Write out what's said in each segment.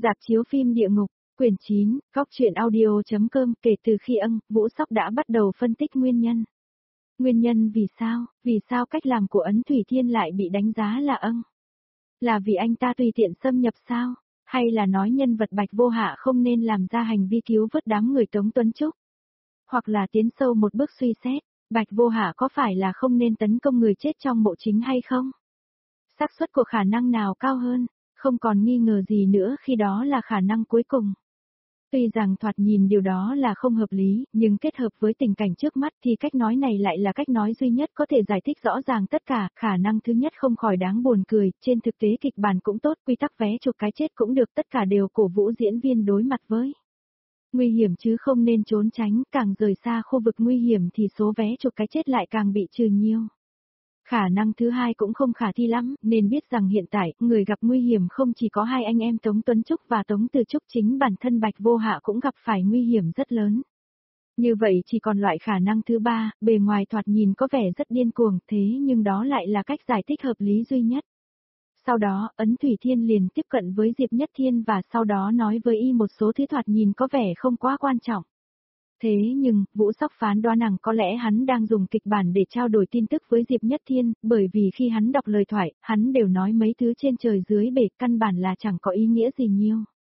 Rạp chiếu phim Địa Ngục, quyển 9, góc truyện audio.com. Kể từ khi Vũ Sóc đã bắt đầu phân tích nguyên nhân. Nguyên nhân vì sao cách làm của Ấn Thủy Thiên lại bị đánh giá là Là vì anh ta tùy tiện xâm nhập sao? Hay là nói nhân vật Bạch Vô Hạ không nên làm ra hành vi cứu vớt đám người Tống Tuấn Trúc? Hoặc là tiến sâu một bước suy xét, Bạch Vô Hạ có phải là không nên tấn công người chết trong mộ chính hay không? Xác suất của khả năng nào cao hơn? Không còn nghi ngờ gì nữa khi đó là khả năng cuối cùng. Tuy rằng thoạt nhìn điều đó là không hợp lý, nhưng kết hợp với tình cảnh trước mắt thì cách nói này lại là cách nói duy nhất có thể giải thích rõ ràng tất cả. Khả năng thứ nhất không khỏi đáng buồn cười, trên thực tế kịch bản cũng tốt, quy tắc vé chuộc cái chết cũng được, tất cả đều cổ vũ diễn viên đối mặt với nguy hiểm chứ không nên trốn tránh, càng rời xa khu vực nguy hiểm thì số vé chuộc cái chết lại càng bị trừ nhiều. Khả năng thứ hai cũng không khả thi lắm, nên biết rằng hiện tại, người gặp nguy hiểm không chỉ có hai anh em Tống Tuấn Trúc và Tống Từ Trúc, chính bản thân Bạch Vô Hạ cũng gặp phải nguy hiểm rất lớn. Như vậy chỉ còn loại khả năng thứ ba, bề ngoài thoạt nhìn có vẻ rất điên cuồng, thế nhưng đó lại là cách giải thích hợp lý duy nhất. Sau đó, Ấn Thủy Thiên liền tiếp cận với Diệp Nhất Thiên và sau đó nói với y một số thứ thoạt nhìn có vẻ không quá quan trọng. Thế nhưng, Vũ Sóc phán đoán rằng có lẽ hắn đang dùng kịch bản để trao đổi tin tức với Diệp Nhất Thiên, bởi vì khi hắn đọc lời thoại, hắn đều nói mấy thứ trên trời dưới bể, căn bản là chẳng có ý nghĩa gì nhiều.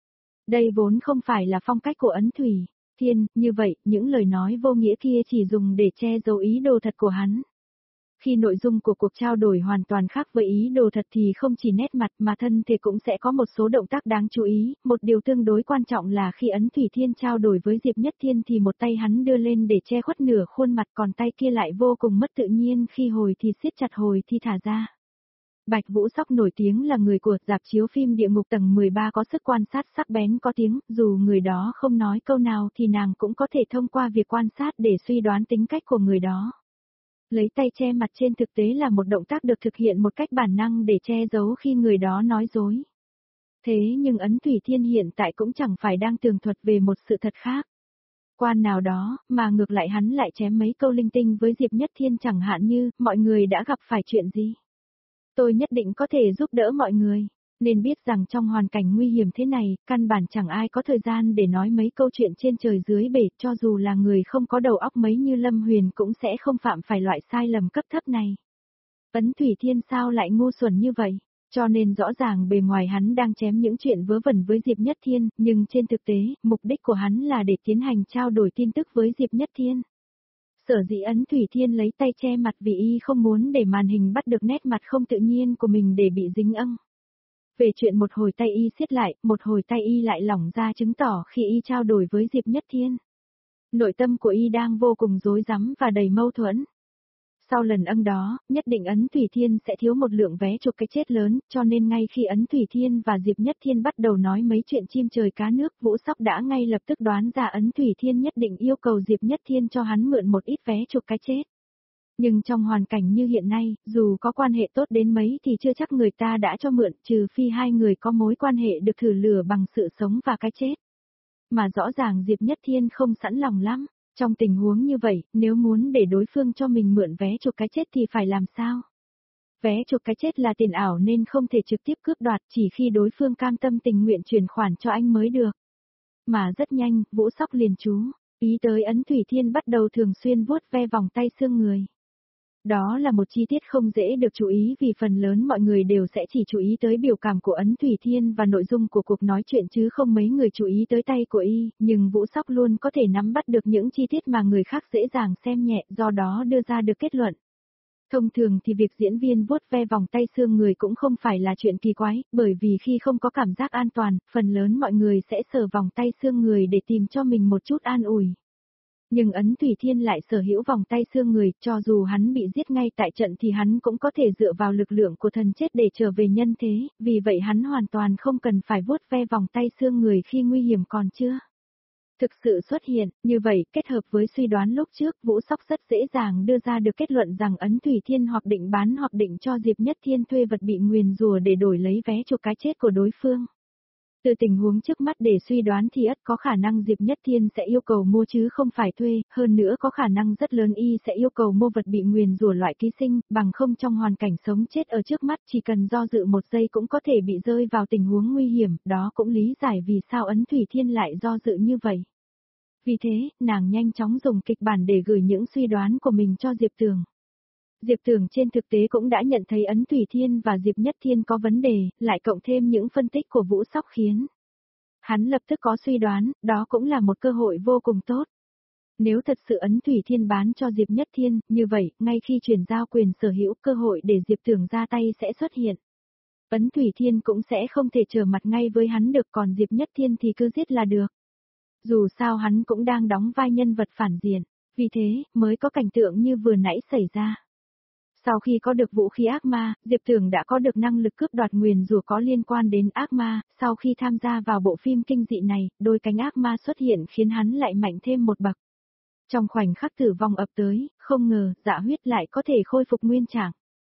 Đây vốn không phải là phong cách của Ấn Thủy Thiên, như vậy, những lời nói vô nghĩa kia chỉ dùng để che giấu ý đồ thật của hắn. Khi nội dung của cuộc trao đổi hoàn toàn khác với ý đồ thật thì không chỉ nét mặt mà thân thể cũng sẽ có một số động tác đáng chú ý. Một điều tương đối quan trọng là khi Ấn Thủy Thiên trao đổi với Diệp Nhất Thiên thì một tay hắn đưa lên để che khuất nửa khuôn mặt, còn tay kia lại vô cùng mất tự nhiên, khi hồi thì siết chặt, hồi thì thả ra. Bạch Vũ Sóc nổi tiếng là người của rạp chiếu phim Địa Ngục tầng 13, có sức quan sát sắc bén có tiếng, dù người đó không nói câu nào thì nàng cũng có thể thông qua việc quan sát để suy đoán tính cách của người đó. Lấy tay che mặt trên thực tế là một động tác được thực hiện một cách bản năng để che giấu khi người đó nói dối. Thế nhưng Ấn Thủy Thiên hiện tại cũng chẳng phải đang tường thuật về một sự thật khác. Quan nào đó, mà ngược lại hắn lại chém mấy câu linh tinh với Diệp Nhất Thiên, chẳng hạn như, mọi người đã gặp phải chuyện gì? Tôi nhất định có thể giúp đỡ mọi người. Nên biết rằng trong hoàn cảnh nguy hiểm thế này, căn bản chẳng ai có thời gian để nói mấy câu chuyện trên trời dưới bể, cho dù là người không có đầu óc mấy như Lâm Huyền cũng sẽ không phạm phải loại sai lầm cấp thấp này. Ấn Thủy Thiên sao lại ngu xuẩn như vậy? Cho nên rõ ràng bề ngoài hắn đang chém những chuyện vớ vẩn với Diệp Nhất Thiên, nhưng trên thực tế, mục đích của hắn là để tiến hành trao đổi tin tức với Diệp Nhất Thiên. Sở dĩ Ấn Thủy Thiên lấy tay che mặt vì y không muốn để màn hình bắt được nét mặt không tự nhiên của mình để bị dính Về chuyện một hồi tay y siết lại, một hồi tay y lại lỏng ra, chứng tỏ khi y trao đổi với Diệp Nhất Thiên, nội tâm của y đang vô cùng rối rắm và đầy mâu thuẫn. Sau lần đó, nhất định Ấn Thủy Thiên sẽ thiếu một lượng vé chuộc cái chết lớn, cho nên ngay khi Ấn Thủy Thiên và Diệp Nhất Thiên bắt đầu nói mấy chuyện chim trời cá nước, Vũ Sóc đã ngay lập tức đoán ra Ấn Thủy Thiên nhất định yêu cầu Diệp Nhất Thiên cho hắn mượn một ít vé chuộc cái chết. Nhưng trong hoàn cảnh như hiện nay, dù có quan hệ tốt đến mấy thì chưa chắc người ta đã cho mượn, trừ phi hai người có mối quan hệ được thử lửa bằng sự sống và cái chết. Mà rõ ràng Diệp Nhất Thiên không sẵn lòng lắm. Trong tình huống như vậy, nếu muốn để đối phương cho mình mượn vé chuộc cái chết thì phải làm sao? Vé chuộc cái chết là tiền ảo nên không thể trực tiếp cướp đoạt, chỉ khi đối phương cam tâm tình nguyện chuyển khoản cho anh mới được. Mà rất nhanh, Vũ Sóc liền chú ý tới Ấn Thủy Thiên bắt đầu thường xuyên vuốt ve vòng tay xương người. Đó là một chi tiết không dễ được chú ý vì phần lớn mọi người đều sẽ chỉ chú ý tới biểu cảm của Ấn Thủy Thiên và nội dung của cuộc nói chuyện chứ không mấy người chú ý tới tay của y, nhưng Vũ Sóc luôn có thể nắm bắt được những chi tiết mà người khác dễ dàng xem nhẹ, do đó đưa ra được kết luận. Thông thường thì việc diễn viên vuốt ve vòng tay xương người cũng không phải là chuyện kỳ quái, bởi vì khi không có cảm giác an toàn, phần lớn mọi người sẽ sờ vòng tay xương người để tìm cho mình một chút an ủi. Nhưng Ấn Thủy Thiên lại sở hữu vòng tay xương người, cho dù hắn bị giết ngay tại trận thì hắn cũng có thể dựa vào lực lượng của thần chết để trở về nhân thế, vì vậy hắn hoàn toàn không cần phải vuốt ve vòng tay xương người khi nguy hiểm còn chưa thực sự xuất hiện. Như vậy, kết hợp với suy đoán lúc trước, Vũ Sóc rất dễ dàng đưa ra được kết luận rằng Ấn Thủy Thiên hoặc định bán hoặc định cho Diệp Nhất Thiên thuê vật bị nguyền rủa để đổi lấy vé chuộc cái chết của đối phương. Từ tình huống trước mắt để suy đoán thì ắt có khả năng Diệp Nhất Thiên sẽ yêu cầu mua chứ không phải thuê, hơn nữa có khả năng rất lớn y sẽ yêu cầu mua vật bị nguyền rủa loại ký sinh, bằng không trong hoàn cảnh sống chết ở trước mắt chỉ cần do dự một giây cũng có thể bị rơi vào tình huống nguy hiểm, đó cũng lý giải vì sao Ấn Thủy Thiên lại do dự như vậy. Vì thế, nàng nhanh chóng dùng kịch bản để gửi những suy đoán của mình cho Diệp Tường. Diệp Tường trên thực tế cũng đã nhận thấy Ấn Thủy Thiên và Diệp Nhất Thiên có vấn đề, lại cộng thêm những phân tích của Vũ Sóc khiến hắn lập tức có suy đoán, đó cũng là một cơ hội vô cùng tốt. Nếu thật sự Ấn Thủy Thiên bán cho Diệp Nhất Thiên, như vậy, ngay khi chuyển giao quyền sở hữu, cơ hội để Diệp Tường ra tay sẽ xuất hiện. Ấn Thủy Thiên cũng sẽ không thể trở mặt ngay với hắn được, còn Diệp Nhất Thiên thì cứ giết là được. Dù sao hắn cũng đang đóng vai nhân vật phản diện, vì thế, mới có cảnh tượng như vừa nãy xảy ra. Sau khi có được vũ khí ác ma, Diệp Tường đã có được năng lực cướp đoạt nguyền rủa có liên quan đến ác ma, sau khi tham gia vào bộ phim kinh dị này, đôi cánh ác ma xuất hiện khiến hắn lại mạnh thêm một bậc. Trong khoảnh khắc tử vong ập tới, không ngờ, Dạ Huyết lại có thể khôi phục nguyên trạng.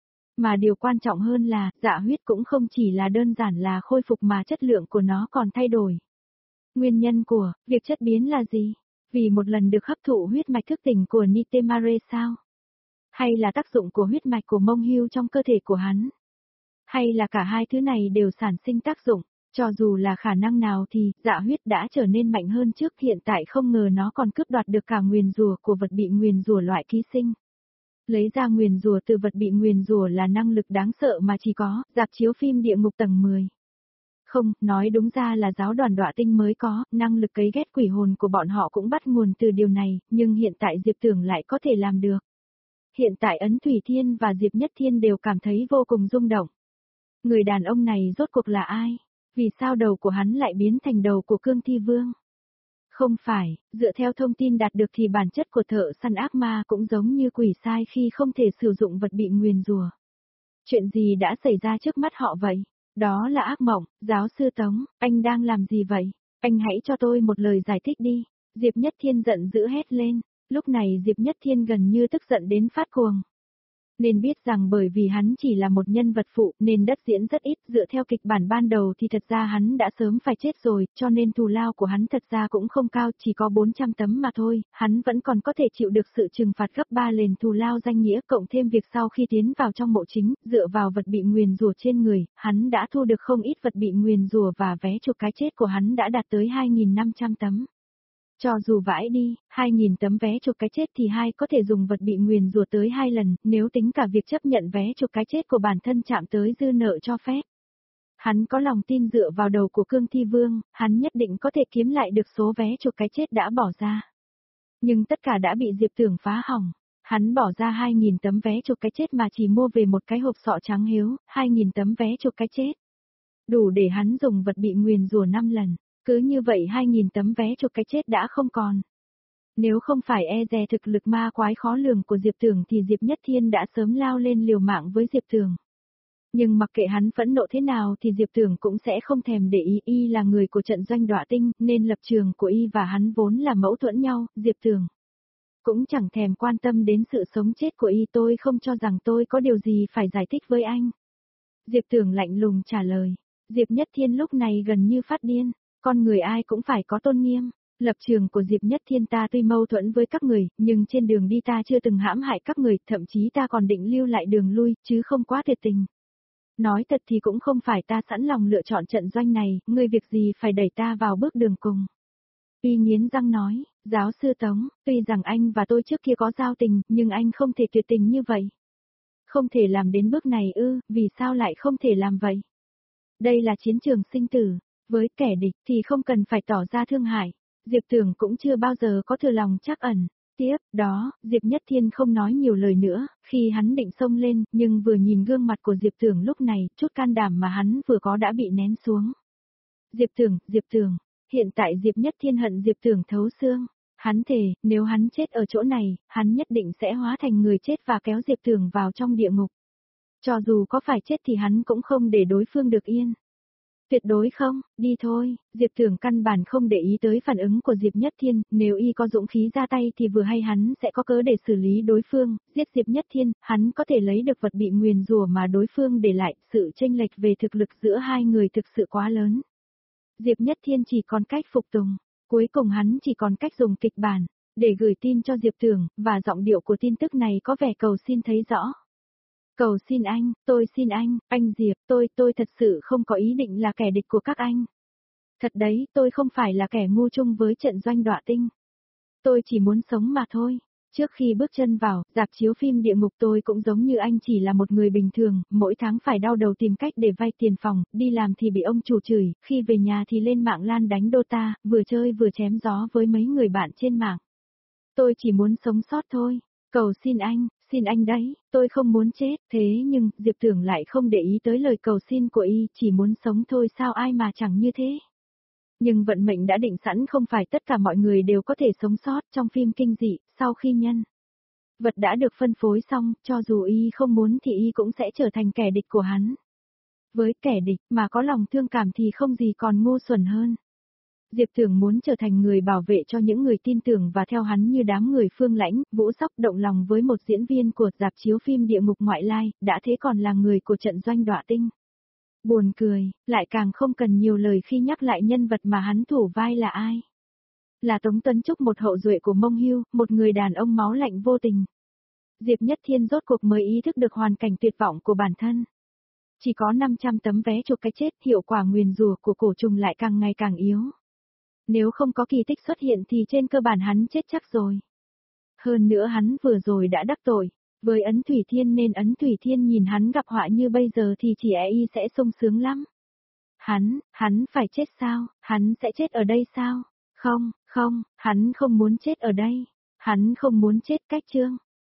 Mà điều quan trọng hơn là, Dạ Huyết cũng không chỉ là đơn giản là khôi phục mà chất lượng của nó còn thay đổi. Nguyên nhân của việc chất biến là gì? Vì một lần được hấp thụ huyết mạch thức tỉnh của Nitemare sao? Hay là tác dụng của huyết mạch của Mông Hưu trong cơ thể của hắn? Hay là cả hai thứ này đều sản sinh tác dụng? Cho dù là khả năng nào thì, Dạ Huyết đã trở nên mạnh hơn trước, hiện tại không ngờ nó còn cướp đoạt được cả nguyền rủa của vật bị nguyền rủa loại ký sinh. Lấy ra nguyền rủa từ vật bị nguyền rủa là năng lực đáng sợ mà chỉ có rạp chiếu phim Địa Ngục tầng 10. Không, nói đúng ra là giáo đoàn Đọa Tinh mới có, năng lực cấy ghét quỷ hồn của bọn họ cũng bắt nguồn từ điều này, nhưng hiện tại Diệp Tường lại có thể làm được. Hiện tại Ấn Thủy Thiên và Diệp Nhất Thiên đều cảm thấy vô cùng rung động. Người đàn ông này rốt cuộc là ai? Vì sao đầu của hắn lại biến thành đầu của Cương Thi Vương? Không phải, dựa theo thông tin đạt được thì bản chất của thợ săn ác ma cũng giống như quỷ sai khi không thể sử dụng vật bị nguyền rủa. Chuyện gì đã xảy ra trước mắt họ vậy? Đó là ác mộng, giáo sư Tống, anh đang làm gì vậy? Anh hãy cho tôi một lời giải thích đi. Diệp Nhất Thiên giận dữ hét lên, lúc này Diệp Nhất Thiên gần như tức giận đến phát cuồng. Nên biết rằng bởi vì hắn chỉ là một nhân vật phụ nên đất diễn rất ít, dựa theo kịch bản ban đầu thì thật ra hắn đã sớm phải chết rồi, cho nên thù lao của hắn thật ra cũng không cao, chỉ có 400 tấm mà thôi, hắn vẫn còn có thể chịu được sự trừng phạt gấp 3 lần thù lao danh nghĩa, cộng thêm việc sau khi tiến vào trong mộ chính, dựa vào vật bị nguyền rủa trên người, hắn đã thu được không ít vật bị nguyền rủa và vé chụp cái chết của hắn đã đạt tới 2.500 tấm. Cho dù vãi đi, 2.000 tấm vé chụp cái chết thì hai có thể dùng vật bị nguyền rủa tới 2 lần, nếu tính cả việc chấp nhận vé chụp cái chết của bản thân chạm tới dư nợ cho phép. Hắn có lòng tin dựa vào đầu của Cương Thi Vương, hắn nhất định có thể kiếm lại được số vé chụp cái chết đã bỏ ra. Nhưng tất cả đã bị Diệp Tường phá hỏng. Hắn bỏ ra 2.000 tấm vé chụp cái chết mà chỉ mua về một cái hộp sọ trắng hiếu, 2.000 tấm vé chụp cái chết. Đủ để hắn dùng vật bị nguyền rủa 5 lần. Cứ như vậy 2.000 tấm vé chụp cái chết đã không còn. Nếu không phải e dè thực lực ma quái khó lường của Diệp Tường thì Diệp Nhất Thiên đã sớm lao lên liều mạng với Diệp Tường. Nhưng mặc kệ hắn phẫn nộ thế nào thì Diệp Tường cũng sẽ không thèm để ý, y là người của trận doanh Đọa Tinh nên lập trường của y và hắn vốn là mâu thuẫn nhau, Diệp Tường cũng chẳng thèm quan tâm đến sự sống chết của y, tôi không cho rằng tôi có điều gì phải giải thích với anh. Diệp Tường lạnh lùng trả lời. Diệp Nhất Thiên lúc này gần như phát điên. Con người ai cũng phải có tôn nghiêm. Lập trường của Diệp Nhất Thiên ta tuy mâu thuẫn với các người, nhưng trên đường đi ta chưa từng hãm hại các người, thậm chí ta còn định lưu lại đường lui, chứ không quá tuyệt tình. Nói thật thì cũng không phải ta sẵn lòng lựa chọn trận doanh này, ngươi việc gì phải đẩy ta vào bước đường cùng. Y nghiến răng nói, giáo sư Tống, tuy rằng anh và tôi trước kia có giao tình, nhưng anh không thể tuyệt tình như vậy. Không thể làm đến bước này ư, vì sao lại không thể làm vậy? Đây là chiến trường sinh tử. Với kẻ địch thì không cần phải tỏ ra thương hại. Diệp Tường cũng chưa bao giờ có thừa lòng trắc ẩn. Tiếp đó, Diệp Nhất Thiên không nói nhiều lời nữa, khi hắn định xông lên, nhưng vừa nhìn gương mặt của Diệp Tường lúc này, chút can đảm mà hắn vừa có đã bị nén xuống. Diệp Tường, hiện tại Diệp Nhất Thiên hận Diệp Tường thấu xương. Hắn thề, nếu hắn chết ở chỗ này, hắn nhất định sẽ hóa thành người chết và kéo Diệp Tường vào trong địa ngục. Cho dù có phải chết thì hắn cũng không để đối phương được yên. Tuyệt đối không, đi thôi, Diệp Tường căn bản không để ý tới phản ứng của Diệp Nhất Thiên, nếu y có dũng khí ra tay thì vừa hay hắn sẽ có cớ để xử lý đối phương, giết Diệp Nhất Thiên, hắn có thể lấy được vật bị nguyền rủa mà đối phương để lại, sự chênh lệch về thực lực giữa hai người thực sự quá lớn. Diệp Nhất Thiên chỉ còn cách phục tùng, cuối cùng hắn chỉ còn cách dùng kịch bản, để gửi tin cho Diệp Tưởng, và giọng điệu của tin tức này có vẻ cầu xin thấy rõ. Cầu xin xin anh Diệp, tôi thật sự không có ý định là kẻ địch của các anh. Thật đấy, tôi không phải là kẻ ngu chung với trận doanh đọa tinh. Tôi chỉ muốn sống mà thôi. Trước khi bước chân vào, rạp chiếu phim địa ngục tôi cũng giống như anh chỉ là một người bình thường, mỗi tháng phải đau đầu tìm cách để vay tiền phòng, đi làm thì bị ông chủ chửi, khi về nhà thì lên mạng LAN đánh Dota, vừa chơi vừa chém gió với mấy người bạn trên mạng. Tôi chỉ muốn sống sót thôi. Cầu xin anh đấy, tôi không muốn chết, thế nhưng, Diệp Tưởng lại không để ý tới lời cầu xin của y, chỉ muốn sống thôi sao ai mà chẳng như thế. Nhưng vận mệnh đã định sẵn không phải tất cả mọi người đều có thể sống sót trong phim kinh dị, sau khi nhân vật đã được phân phối xong, cho dù y không muốn thì y cũng sẽ trở thành kẻ địch của hắn. Với kẻ địch mà có lòng thương cảm thì không gì còn ngu xuẩn hơn. Diệp Tưởng muốn trở thành người bảo vệ cho những người tin tưởng và theo hắn như đám người Phương Lãnh, Vũ Sóc động lòng với một diễn viên của rạp chiếu phim địa ngục ngoại lai, đã thế còn là người của trận doanh đọa tinh. Buồn cười, lại càng không cần nhiều lời khi nhắc lại nhân vật mà hắn thủ vai là ai. Là Tống Tấn Trúc, một hậu duệ của Mông Hưu, một người đàn ông máu lạnh vô tình. Diệp Nhất Thiên rốt cuộc mới ý thức được hoàn cảnh tuyệt vọng của bản thân. Chỉ có 500 tấm vé chuộc cái chết, hiệu quả nguyền rủa của cổ trùng lại càng ngày càng yếu. Nếu không có kỳ tích xuất hiện thì trên cơ bản hắn chết chắc rồi. Hơn nữa hắn vừa rồi đã đắc tội với Ấn Thủy Thiên nên Ấn Thủy Thiên nhìn hắn gặp họa như bây giờ thì chỉ e y sẽ sung sướng lắm. Hắn phải chết sao? Hắn sẽ chết ở đây sao? Không, hắn không muốn chết ở đây. Hắn không muốn chết cách chương.